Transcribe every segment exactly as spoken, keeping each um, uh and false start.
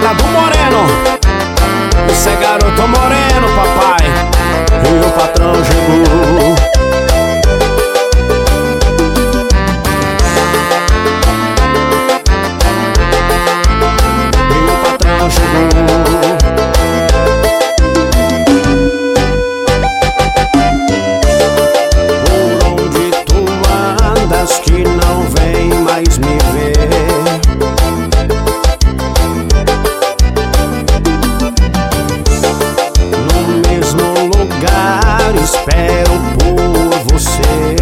casa do Moreno. Esse é garoto moreno, papai, e o patrão chegou. E o patrão chegou. Por onde tu andas que não vem mais me ver? Espero por você.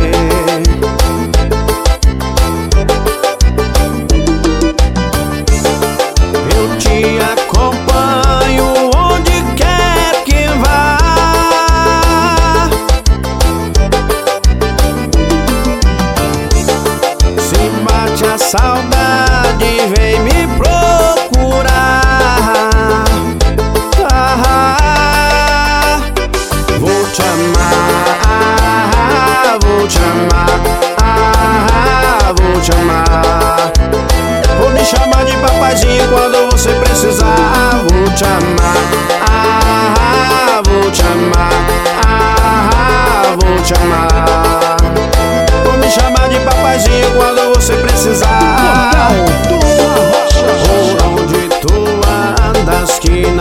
Eu te acompanho onde quer que vá. Se bate a saudade, vem me procurar. Vou te amar, vou te amar, ah, vou te amar. Vou me chamar de papazinho quando você precisar. Vou te amar, ah, vou te amar, ah, vou te amar. Vou me chamar de papazinho quando você precisar. Por onde tu andas que